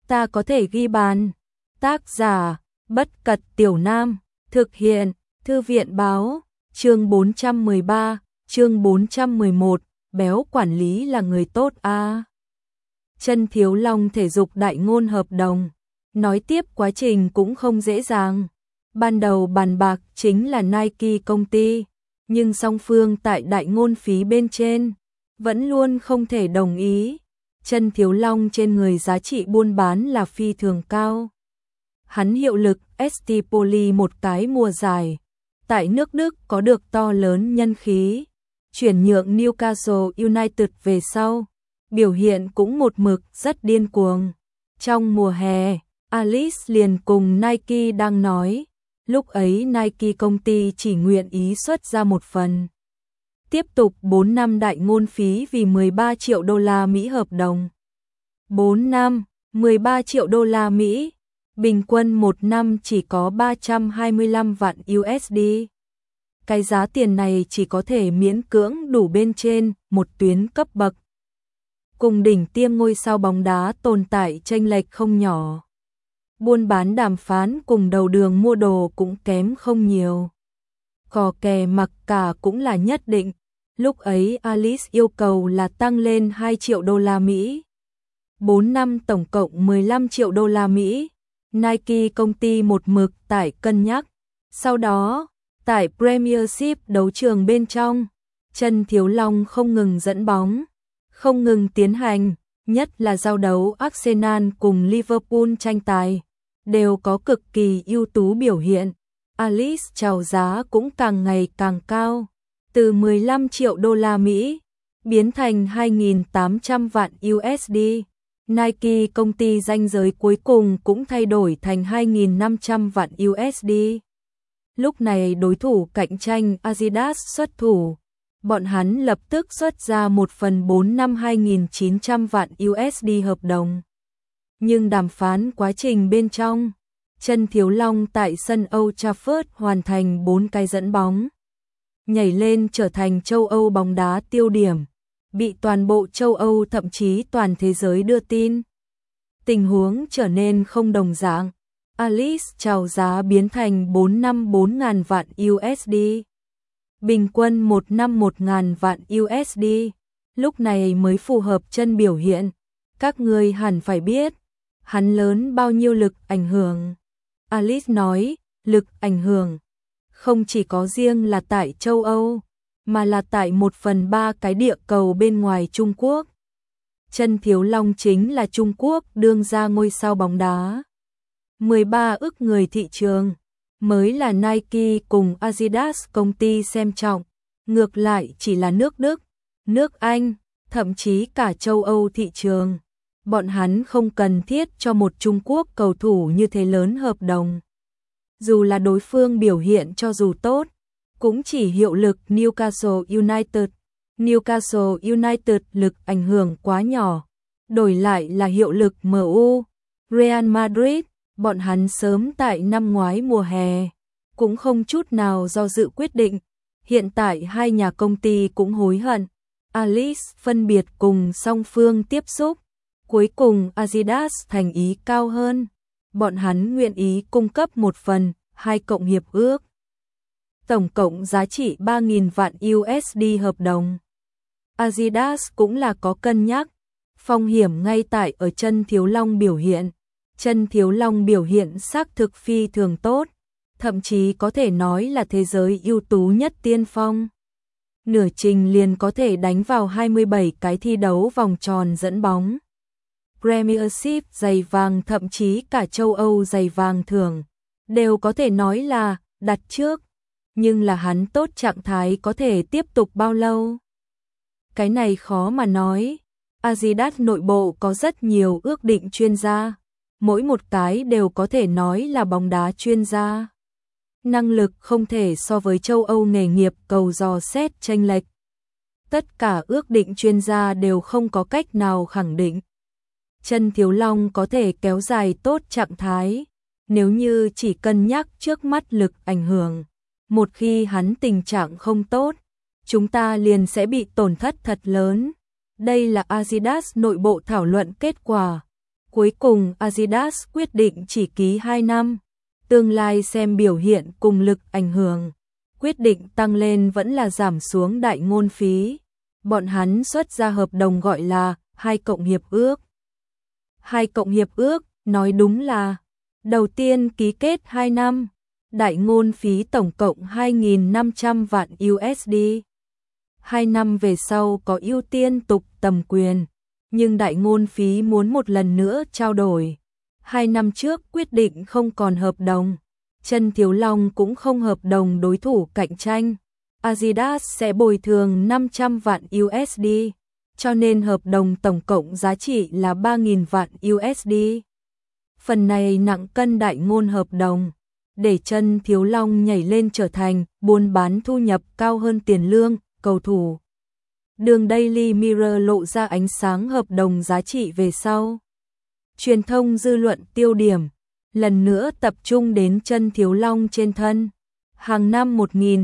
ta có thể ghi bàn. Tác giả, Bất Cật Tiểu Nam, thực hiện, Thư viện Báo, chương 413, chương 411, béo quản lý là người tốt a. Chân Thiếu Long thể dục đại ngôn hợp đồng. Nói tiếp quá trình cũng không dễ dàng. Ban đầu bàn bạc chính là Nike công ty, nhưng song phương tại đại ngôn phí bên trên vẫn luôn không thể đồng ý. Chân Thiếu Long trên người giá trị buôn bán là phi thường cao. Hắn hiệu lực ST Poly một cái mùa giải, tại nước Đức có được to lớn nhân khí, chuyển nhượng Newcastle United về sau, biểu hiện cũng một mực rất điên cuồng. Trong mùa hè, Alice liền cùng Nike đang nói, lúc ấy Nike công ty chỉ nguyện ý xuất ra một phần. Tiếp tục 4 năm đại ngôn phí vì 13 triệu đô la Mỹ hợp đồng. 4 năm, 13 triệu đô la Mỹ, bình quân một năm chỉ có 325 vạn USD. Cái giá tiền này chỉ có thể miễn cưỡng đủ bên trên một tuyến cấp bậc. Cùng đỉnh tiêm ngôi sao bóng đá tồn tại chênh lệch không nhỏ. Buôn bán đàm phán cùng đầu đường mua đồ cũng kém không nhiều. Cò kè mặc cả cũng là nhất định. Lúc ấy Alice yêu cầu là tăng lên 2 triệu đô la Mỹ. 4 năm tổng cộng 15 triệu đô la Mỹ. Nike công ty một mực tại cân nhắc. Sau đó, tại Premiership đấu trường bên trong, Chân Thiếu Long không ngừng dẫn bóng, không ngừng tiến hành, nhất là giao đấu Arsenal cùng Liverpool tranh tài, đều có cực kỳ ưu tú biểu hiện. Alice chào giá cũng càng ngày càng cao, từ 15 triệu đô la Mỹ biến thành 2.800 vạn USD. Nike công ty ranh giới cuối cùng cũng thay đổi thành 2.500 vạn USD. Lúc này đối thủ cạnh tranh Adidas xuất thủ, bọn hắn lập tức xuất ra 1/4 năm 2.900 vạn USD hợp đồng. Nhưng đàm phán quá trình bên trong, Chân Thiếu Long tại sân Old Trafford hoàn thành 4 cái dẫn bóng, nhảy lên trở thành châu Âu bóng đá tiêu điểm, bị toàn bộ châu Âu thậm chí toàn thế giới đưa tin. Tình huống trở nên không đồng dạng, Alice chào giá biến thành 4 năm 4.000 vạn USD, bình quân 1 năm 1.000 vạn USD, lúc này mới phù hợp Chân biểu hiện. Các người hẳn phải biết, hắn lớn bao nhiêu lực ảnh hưởng. Alice nói, lực ảnh hưởng không chỉ có riêng là tại châu Âu, mà là tại 1/3 cái địa cầu bên ngoài Trung Quốc. Chân Thiếu Long chính là Trung Quốc đương ra ngôi sao bóng đá. 13 ức người thị trường, mới là Nike cùng Adidas công ty xem trọng, ngược lại chỉ là nước Đức, nước Anh, thậm chí cả châu Âu thị trường. Bọn hắn không cần thiết cho một Trung Quốc cầu thủ như thế lớn hợp đồng. Dù là đối phương biểu hiện cho dù tốt, cũng chỉ hiệu lực Newcastle United. Newcastle United lực ảnh hưởng quá nhỏ, đổi lại là hiệu lực MU, Real Madrid, bọn hắn sớm tại năm ngoái mùa hè, cũng không chút nào do dự quyết định. Hiện tại hai nhà công ty cũng hối hận. Alice phân biệt cùng song phương tiếp xúc, cuối cùng Adidas thành ý cao hơn. Bọn hắn nguyện ý cung cấp 1/2 cộng hiệp ước. Tổng cộng giá trị 3.000 vạn USD hợp đồng. Adidas cũng là có cân nhắc. Phong hiểm ngay tại ở Chân Thiếu Long biểu hiện. Chân Thiếu Long biểu hiện xác thực phi thường tốt, thậm chí có thể nói là thế giới ưu tú nhất tiên phong. Nửa trình liền có thể đánh vào 27 cái thi đấu vòng tròn dẫn bóng. Premiership giày vàng, thậm chí cả châu Âu giày vàng thưởng, đều có thể nói là đặt trước. Nhưng là hắn tốt trạng thái có thể tiếp tục bao lâu? Cái này khó mà nói. Adidas nội bộ có rất nhiều ước định chuyên gia, mỗi một cái đều có thể nói là bóng đá chuyên gia. Năng lực không thể so với châu Âu nghề nghiệp cầu dò xét chênh lệch. Tất cả ước định chuyên gia đều không có cách nào khẳng định Chân Thiếu Long có thể kéo dài tốt trạng thái, nếu như chỉ cân nhắc trước mắt lực ảnh hưởng. Một khi hắn tình trạng không tốt, chúng ta liền sẽ bị tổn thất thật lớn. Đây là Adidas nội bộ thảo luận kết quả Cuối cùng Adidas quyết định chỉ ký 2 năm, tương lai xem biểu hiện cùng lực ảnh hưởng. Quyết định tăng lên vẫn là giảm xuống đại ngôn phí. Bọn hắn xuất ra hợp đồng gọi là 2 cộng hiệp ước. 2 cộng hiệp ước, nói đúng là đầu tiên ký kết 2 năm, đại ngôn phí tổng cộng 2.500 vạn USD. 2 năm về sau có ưu tiên tục tầm quyền, nhưng đại ngôn phí muốn một lần nữa trao đổi. 2 năm trước quyết định không còn hợp đồng, Chân Thiếu Long cũng không hợp đồng đối thủ cạnh tranh. Adidas sẽ bồi thường 500 vạn USD, cho nên hợp đồng tổng cộng giá trị là 3.000 vạn USD. Phần này nặng cân đại ngôn hợp đồng, để Chân Thiếu Long nhảy lên trở thành buôn bán thu nhập cao hơn tiền lương cầu thủ. Đường Daily Mirror lộ ra ánh sáng hợp đồng giá trị về sau. Truyền thông dư luận tiêu điểm lần nữa tập trung đến Chân Thiếu Long trên thân. Hàng năm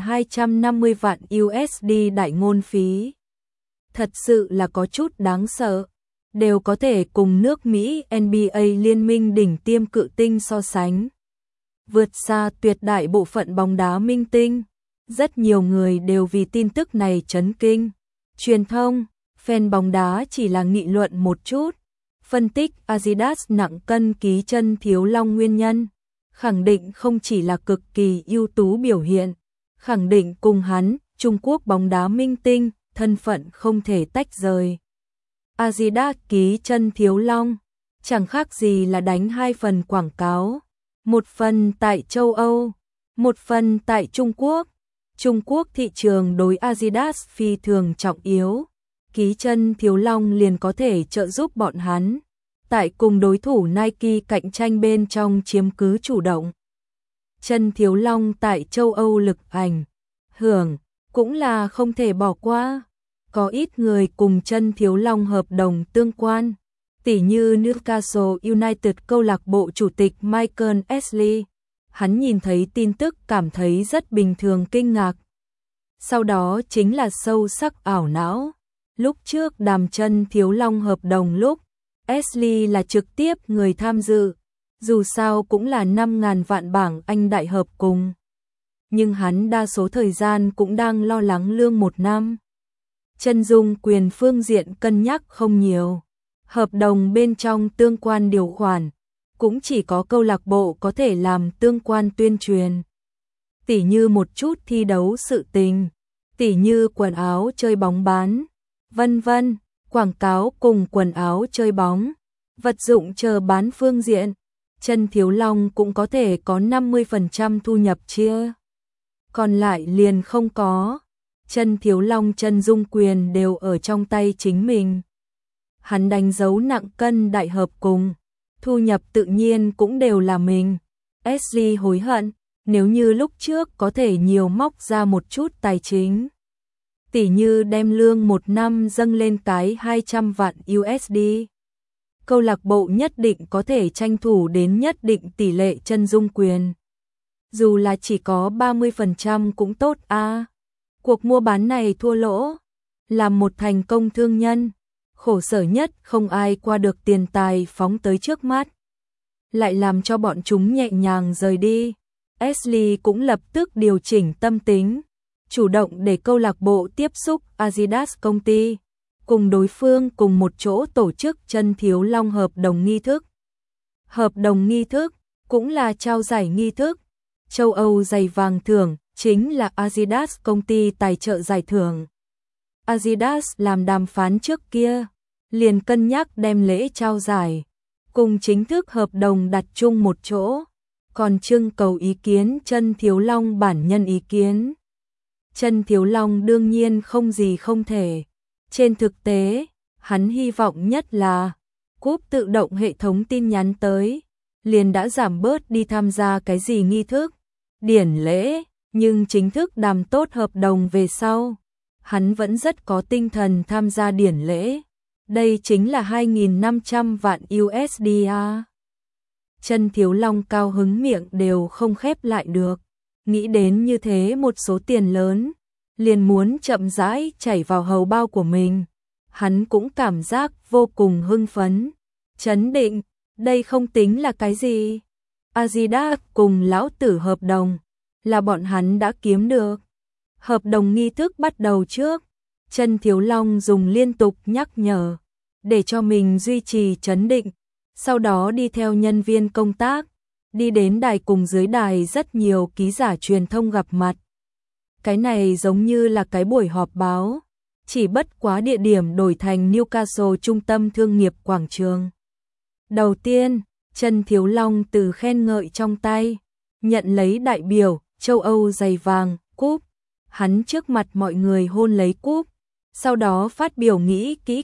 1.250 vạn USD đại ngôn phí. Thật sự là có chút đáng sợ. Đều có thể cùng nước Mỹ NBA liên minh đỉnh tiêm cự tinh so sánh. Vượt xa tuyệt đại bộ phận bóng đá minh tinh. Rất nhiều người đều vì tin tức này chấn kinh. Truyền thông, fan bóng đá chỉ là nghị luận một chút. Phân tích Adidas nặng cân ký Chân Thiếu Long nguyên nhân. Khẳng định không chỉ là cực kỳ ưu tú biểu hiện. Khẳng định cùng hắn, Trung Quốc bóng đá minh tinh, thân phận không thể tách rời. Adidas ký Chân Thiếu Long, chẳng khác gì là đánh 2 phần quảng cáo. Một phần tại châu Âu, một phần tại Trung Quốc. Trung Quốc thị trường đối Adidas phi thường trọng yếu. Ký Chân Thiếu Long liền có thể trợ giúp bọn hắn tại cùng đối thủ Nike cạnh tranh bên trong chiếm cứ chủ động. Chân Thiếu Long tại châu Âu lực ảnh hưởng cũng là không thể bỏ qua. Có ít người cùng Chân Thiếu Long hợp đồng tương quan, tỉ như Newcastle United câu lạc bộ chủ tịch Michael Ashley. Hắn nhìn thấy tin tức cảm thấy rất bình thường kinh ngạc. Sau đó chính là sâu sắc ảo não. Lúc trước đàm Chân Thiếu Long hợp đồng lúc, Ashley là trực tiếp người tham dự, dù sao cũng là 5.000 vạn bảng Anh đại hợp cùng. Nhưng hắn đa số thời gian cũng đang lo lắng lương 1 năm. Chân dung quyền phương diện cân nhắc không nhiều. Hợp đồng bên trong tương quan điều khoản, cũng chỉ có câu lạc bộ có thể làm tương quan tuyên truyền. Tỉ như một chút thi đấu sự tình, tỉ như quần áo chơi bóng bán, vân vân, quảng cáo cùng quần áo chơi bóng, vật dụng chờ bán phương diện. Chân Thiếu Long cũng có thể có 50% thu nhập chia. Còn lại liền không có. Chân Thiếu Long chân dung quyền đều ở trong tay chính mình. Hắn đánh dấu nặng cân đại hợp cùng, thu nhập tự nhiên cũng đều là mình. Ashley hối hận, nếu như lúc trước có thể nhiều móc ra một chút tài chính. Tỉ như đem lương 1 năm dâng lên cái 200 vạn USD. Câu lạc bộ nhất định có thể tranh thủ đến nhất định tỷ lệ chân dung quyền. Dù là chỉ có 30% cũng tốt a. Cuộc mua bán này thua lỗ. Làm một thành công thương nhân, khổ sở nhất không ai qua được tiền tài phóng tới trước mắt. Lại làm cho bọn chúng nhẹ nhàng rời đi. Ashley cũng lập tức điều chỉnh tâm tính, chủ động để câu lạc bộ tiếp xúc Adidas công ty, cùng đối phương cùng một chỗ tổ chức Chân Thiếu Long hợp đồng nghi thức. Hợp đồng nghi thức cũng là trao giải nghi thức. Châu Âu giày vàng thưởng chính là Adidas công ty tài trợ giải thưởng. Adidas làm đàm phán trước kia, liền cân nhắc đem lễ trao giải cùng chính thức hợp đồng đặt chung một chỗ, còn trưng cầu ý kiến Chân Thiếu Long bản nhân ý kiến. Chân Thiếu Long đương nhiên không gì không thể. Trên thực tế, hắn hy vọng nhất là cúp tự động hệ thống tin nhắn tới, liền đã giảm bớt đi tham gia cái gì nghi thức, điển lễ, nhưng chính thức đàm tốt hợp đồng về sau, hắn vẫn rất có tinh thần tham gia điển lễ. Đây chính là 2.500 vạn USD a. Chân Thiếu Long cao hứng miệng đều không khép lại được, nghĩ đến như thế một số tiền lớn, liền muốn chậm rãi chảy vào hầu bao của mình. Hắn cũng cảm giác vô cùng hưng phấn, chấn định, Đây không tính là cái gì. Adidas cùng lão tử hợp đồng, là bọn hắn đã kiếm được. Hợp đồng nghi thức bắt đầu trước, Trần Thiếu Long dùng liên tục nhắc nhở, để cho mình duy trì trấn định, sau đó đi theo nhân viên công tác, đi đến đài cùng dưới đài rất nhiều ký giả truyền thông gặp mặt. Cái này giống như là cái buổi họp báo, chỉ bất quá địa điểm đổi thành Newcastle trung tâm thương nghiệp quảng trường. Đầu tiên, Trần Thiếu Long từ khen ngợi trong tay, nhận lấy đại biểu châu Âu giày vàng, cúp. Hắn trước mặt mọi người hôn lấy cúp, sau đó phát biểu kỹ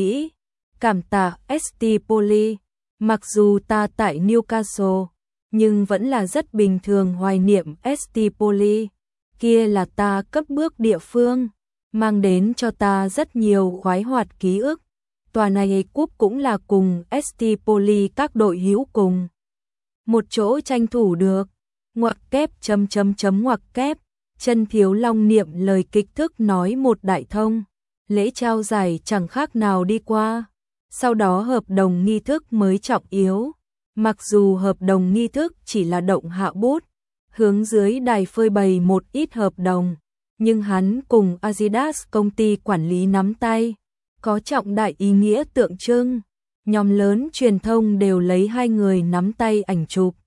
cảm tạ ST Poly, mặc dù ta tại Newcastle, nhưng vẫn là rất bình thường hoài niệm ST Poly, kia là ta cấp bước địa phương, mang đến cho ta rất nhiều khoái hoạt ký ức. Tòa này cúp cũng là cùng ST Poly các đội hữu cùng một chỗ tranh thủ được. Ngoặc kép ngoặc kép. Trần Thiếu Long niệm lời kịch thức nói một đại thông, lễ trao giải chẳng khác nào đi qua. Sau đó hợp đồng nghi thức mới trọng yếu. Mặc dù hợp đồng nghi thức chỉ là động hạ bút, hướng dưới đài phơi bày một ít hợp đồng, nhưng hắn cùng Adidas công ty quản lý nắm tay, có trọng đại ý nghĩa tượng trưng. Nhóm lớn truyền thông đều lấy hai người nắm tay ảnh chụp,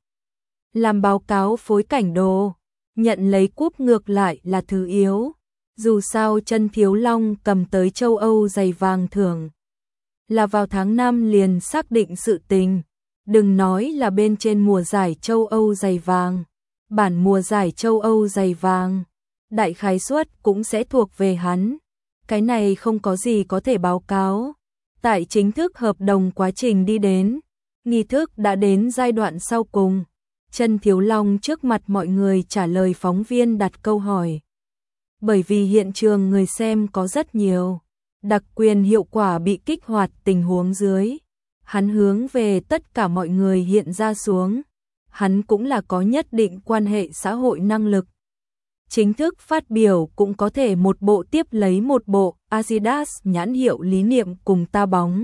làm báo cáo phối cảnh đồ. Nhận lấy cúp ngược lại là thứ yếu. Dù sao Trần Thiếu Long cầm tới châu Âu giày vàng thưởng, là vào tháng 5 liền xác định sự tình. Đừng nói là bên trên mùa giải châu Âu giày vàng, bản mùa giải châu Âu giày vàng, đại khái suất cũng sẽ thuộc về hắn. Cái này không có gì có thể báo cáo. Tại chính thức hợp đồng quá trình đi đến, nghi thức đã đến giai đoạn sau cùng. Trần Thiếu Long trước mặt mọi người trả lời phóng viên đặt câu hỏi. Bởi vì hiện trường người xem có rất nhiều, đặc quyền hiệu quả bị kích hoạt tình huống dưới. Hắn hướng về tất cả mọi người hiện ra xuống. Hắn cũng là có nhất định quan hệ xã hội năng lực. Chính thức phát biểu cũng có thể một bộ tiếp lấy một bộ. Adidas nhãn hiệu lý niệm cùng ta bóng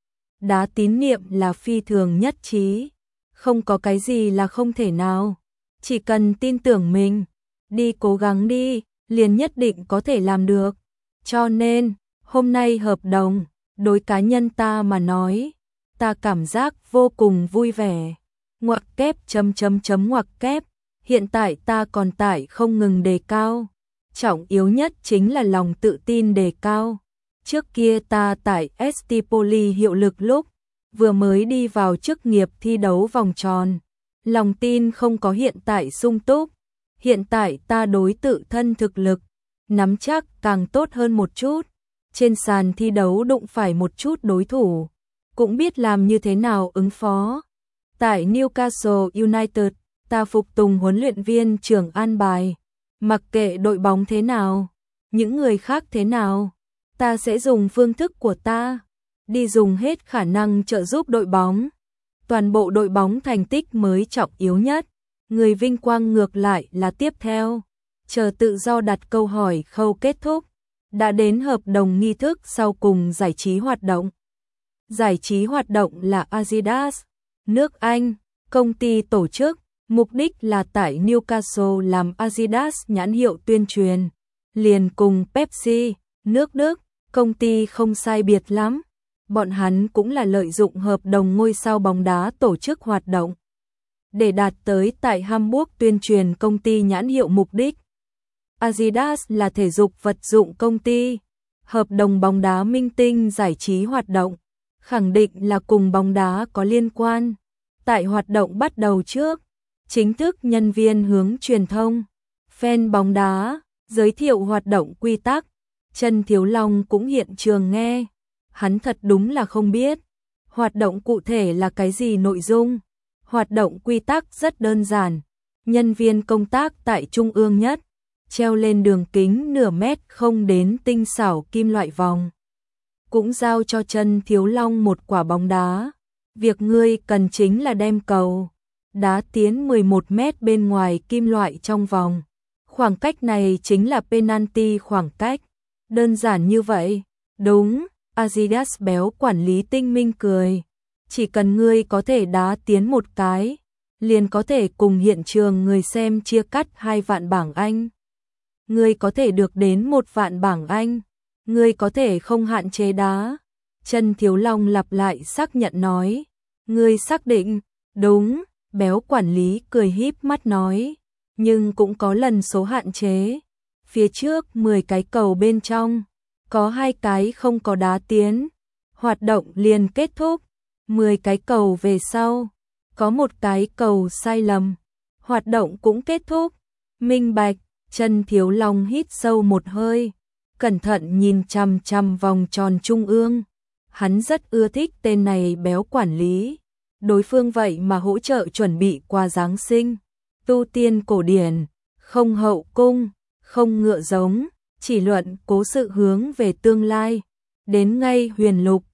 đá tín niệm là phi thường nhất trí. Không có cái gì là không thể nào. Chỉ cần tin tưởng mình, đi cố gắng đi, liền nhất định có thể làm được. Cho nên, hôm nay hợp đồng, đối cá nhân ta mà nói, ta cảm giác vô cùng vui vẻ. Ngoặc kép ngoặc kép. Hiện tại ta còn tải không ngừng đề cao. Trọng yếu nhất chính là lòng tự tin đề cao. Trước kia ta tại ST Poly hiệu lực lúc, vừa mới đi vào chức nghiệp thi đấu vòng tròn. Lòng tin không có hiện tại sung túc. Hiện tại ta đối tự thân thực lực, nắm chắc càng tốt hơn một chút. Trên sàn thi đấu đụng phải một chút đối thủ, cũng biết làm như thế nào ứng phó. Tại Newcastle United, ta phục tùng huấn luyện viên trưởng an bài. Mặc kệ đội bóng thế nào, những người khác thế nào, ta sẽ dùng phương thức của ta, đi dùng hết khả năng trợ giúp đội bóng. Toàn bộ đội bóng thành tích mới trọng yếu nhất, người vinh quang ngược lại là tiếp theo. Chờ tự do đặt câu hỏi khâu kết thúc, đã đến hợp đồng nghi thức sau cùng giải trí hoạt động. Giải trí hoạt động là Adidas, nước Anh, công ty tổ chức, mục đích là tại Newcastle làm Adidas nhãn hiệu tuyên truyền, liền cùng Pepsi, nước Đức, công ty không sai biệt lắm. Bọn hắn cũng là lợi dụng hợp đồng ngôi sao bóng đá tổ chức hoạt động, để đạt tới tại Hamburg tuyên truyền công ty nhãn hiệu mục đích. Adidas là thể dục vật dụng công ty, hợp đồng bóng đá minh tinh giải trí hoạt động, khẳng định là cùng bóng đá có liên quan. Tại hoạt động bắt đầu trước, chính thức nhân viên hướng truyền thông, fan bóng đá, giới thiệu hoạt động quy tắc. Trần Thiếu Long cũng hiện trường nghe, hắn thật đúng là không biết hoạt động cụ thể là cái gì nội dung. Hoạt động quy tắc rất đơn giản, nhân viên công tác tại trung ương nhất, treo lên đường kính nửa mét không đến tinh xảo kim loại vòng. Cũng giao cho Trần Thiếu Long một quả bóng đá. Việc ngươi cần chính là đem cầu đá tiến 11 mét bên ngoài kim loại trong vòng. Khoảng cách này chính là penalty khoảng cách. Đơn giản như vậy. Đúng, Adidas béo quản lý tinh minh cười. chỉ cần ngươi có thể đá tiến một cái, liền có thể cùng hiện trường người xem chia cắt 2 vạn bảng Anh. Ngươi có thể được đến 1 vạn bảng Anh, ngươi có thể không hạn chế đá. Trần Thiếu Long lặp lại xác nhận nói, ngươi xác định? Đúng, béo quản lý cười híp mắt nói, nhưng cũng có lần số hạn chế. Phía trước 10 cái cầu bên trong, có 2 cái không có đá tiến, hoạt động liền kết thúc. 10 cái cầu về sau, có 1 cái cầu sai lầm, hoạt động cũng kết thúc. Minh bạch. Trần Thiếu Long hít sâu một hơi, cẩn thận nhìn chằm chằm vòng tròn trung ương. Hắn rất ưa thích tên này béo quản lý. Đối phương vậy mà hỗ trợ chuẩn bị quà Giáng sinh. Tu tiên cổ điển, không hậu cung, không ngựa giống, chỉ luận cố sự hướng về tương lai. Đến ngay huyền lục,